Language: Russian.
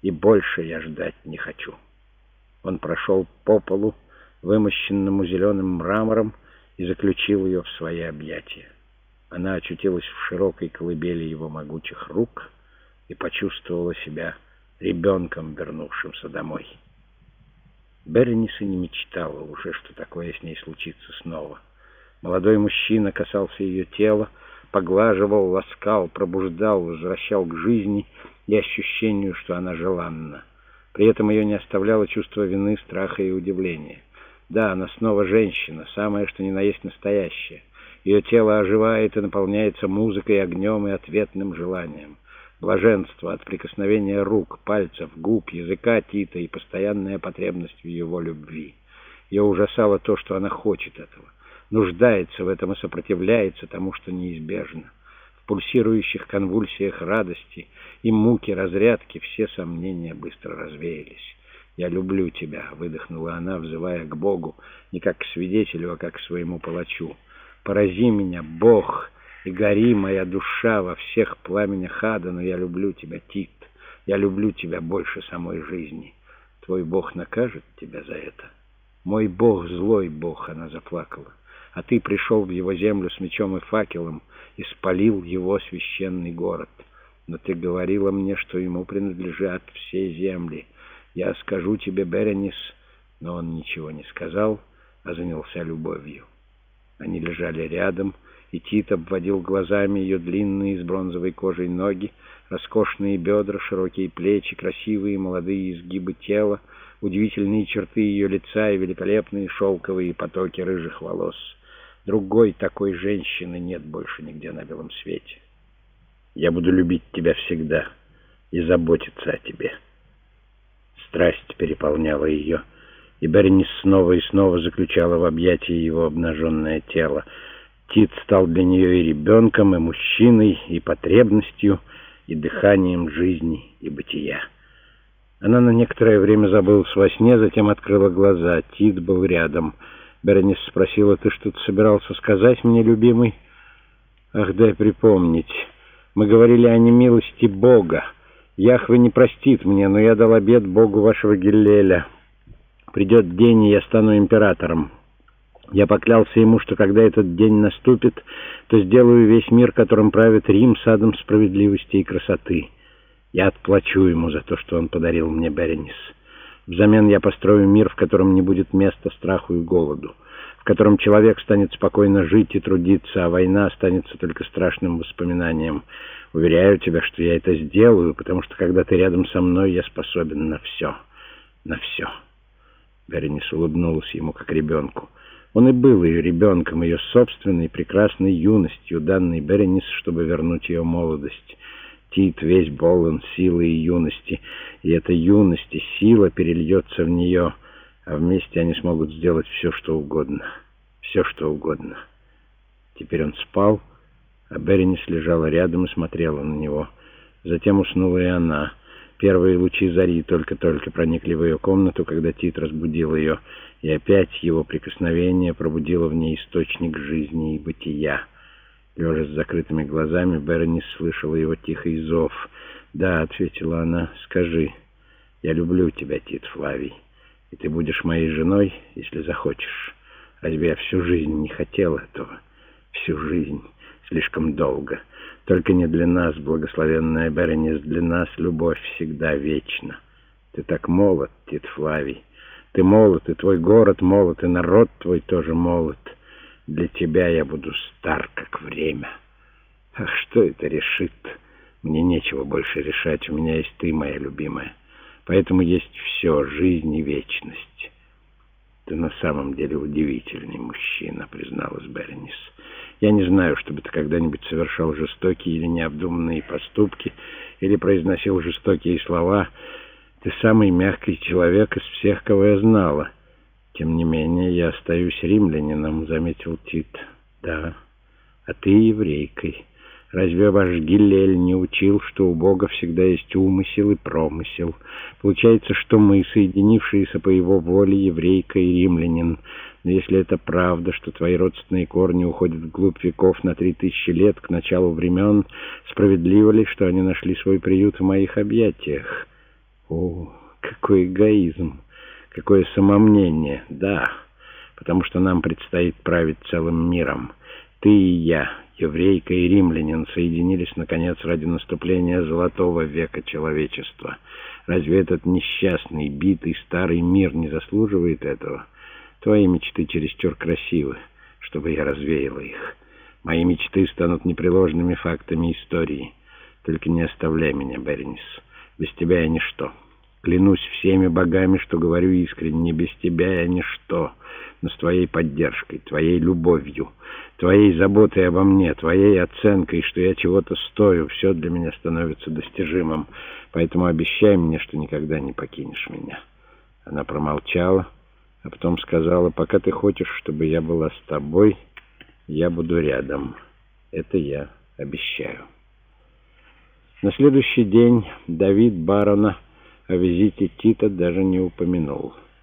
и больше я ждать не хочу». Он прошел по полу, вымощенному зеленым мрамором, и заключил ее в свои объятия. Она очутилась в широкой колыбели его могучих рук и почувствовала себя ребенком, вернувшимся домой. Беренис и не мечтала уже, что такое с ней случится снова. Молодой мужчина касался ее тела, поглаживал, ласкал, пробуждал, возвращал к жизни и ощущению, что она желанна. При этом ее не оставляло чувство вины, страха и удивления. Да, она снова женщина, самое что ни на есть настоящее. Ее тело оживает и наполняется музыкой, огнем и ответным желанием. Блаженство от прикосновения рук, пальцев, губ, языка Тита и постоянная потребность в его любви. Ее ужасало то, что она хочет этого, нуждается в этом и сопротивляется тому, что неизбежно. В пульсирующих конвульсиях радости и муки разрядки все сомнения быстро развеялись. «Я люблю тебя», — выдохнула она, взывая к Богу, не как к свидетелю, а как к своему палачу. «Порази меня, Бог, и гори моя душа во всех пламенях ада, но я люблю тебя, Тит, я люблю тебя больше самой жизни. Твой Бог накажет тебя за это?» «Мой Бог, злой Бог», — она заплакала, «а ты пришел в его землю с мечом и факелом и спалил его священный город. Но ты говорила мне, что ему принадлежат все земли. Я скажу тебе, Беренис». Но он ничего не сказал, а занялся любовью. Они лежали рядом, и Тит обводил глазами ее длинные из бронзовой кожи ноги, роскошные бедра, широкие плечи, красивые молодые изгибы тела, удивительные черты ее лица и великолепные шелковые потоки рыжих волос. Другой такой женщины нет больше нигде на белом свете. «Я буду любить тебя всегда и заботиться о тебе». Страсть переполняла ее, и Беренис снова и снова заключала в объятии его обнаженное тело. Тит стал для нее и ребенком, и мужчиной, и потребностью, и дыханием жизни и бытия. Она на некоторое время забылась во сне, затем открыла глаза. Тит был рядом. Беренис спросила: «Ты что-то собирался сказать мне, любимый?» «Ах, дай припомнить. Мы говорили о немилости Бога. Яхве не простит мне, но я дал обет Богу вашего Гиллеля. Придет день, и я стану императором. Я поклялся ему, что когда этот день наступит, то сделаю весь мир, которым правит Рим, садом справедливости и красоты. Я отплачу ему за то, что он подарил мне, Беренис. Взамен я построю мир, в котором не будет места страху и голоду, в котором человек станет спокойно жить и трудиться, а война останется только страшным воспоминанием. Уверяю тебя, что я это сделаю, потому что когда ты рядом со мной, я способен на все. На все». Беренис улыбнулась ему, как ребенку. Он и был ее ребенком, ее собственной прекрасной юностью, данной Беренис, чтобы вернуть ее молодость. Тит весь полон силы и юности, и эта юность и сила перельется в нее, а вместе они смогут сделать все, что угодно. Все, что угодно. Теперь он спал, а Беренис лежала рядом и смотрела на него. Затем уснула и она. Первые лучи зари только-только проникли в ее комнату, когда Тит разбудил ее, и опять его прикосновение пробудило в ней источник жизни и бытия. Лежа с закрытыми глазами, Беренис слышала его тихий зов. «Да», — ответила она, — «скажи, я люблю тебя, Тит Флавий, и ты будешь моей женой, если захочешь. Разве я всю жизнь не хотел этого? Всю жизнь, слишком долго. Только не для нас, благословенная Беренис, для нас любовь всегда вечна. Ты так молод, Тит Флавий. Ты молод, и твой город молод, и народ твой тоже молод. Для тебя я буду стар, как время. Ах, что это решит? Мне нечего больше решать, у меня есть ты, моя любимая. Поэтому есть все, жизнь и вечность». «Ты на самом деле удивительный мужчина», — призналась Беренис. «Я не знаю, чтобы ты когда-нибудь совершал жестокие или необдуманные поступки, или произносил жестокие слова. Ты самый мягкий человек из всех, кого я знала. Тем не менее, я остаюсь римлянином», — заметил Тит. «Да, а ты еврейкой. Разве ваш Гиллель не учил, что у Бога всегда есть умысел и промысел? Получается, что мы, соединившиеся по его воле, еврейка и римлянин. Но если это правда, что твои родственные корни уходят вглубь веков на 3000 лет, к началу времен, справедливо ли, что они нашли свой приют в моих объятиях?» О, какой эгоизм, какое самомнение. Да, потому что нам предстоит править целым миром. Ты и я, еврейка и римлянин, соединились, наконец, ради наступления золотого века человечества. Разве этот несчастный, битый старый мир не заслуживает этого? Твои мечты чересчур красивы, чтобы я развеяла их. Мои мечты станут непреложными фактами истории. Только не оставляй меня, Беренис. Без тебя я ничто. Клянусь всеми богами, что говорю искренне. Без тебя я ничто. Но с твоей поддержкой, твоей любовью, твоей заботой обо мне, твоей оценкой, что я чего-то стою, все для меня становится достижимым. Поэтому обещай мне, что никогда не покинешь меня. Она промолчала, а потом сказала: пока ты хочешь, чтобы я была с тобой, я буду рядом. Это я обещаю. На следующий день Давид барона о визите Тита даже не упомянул.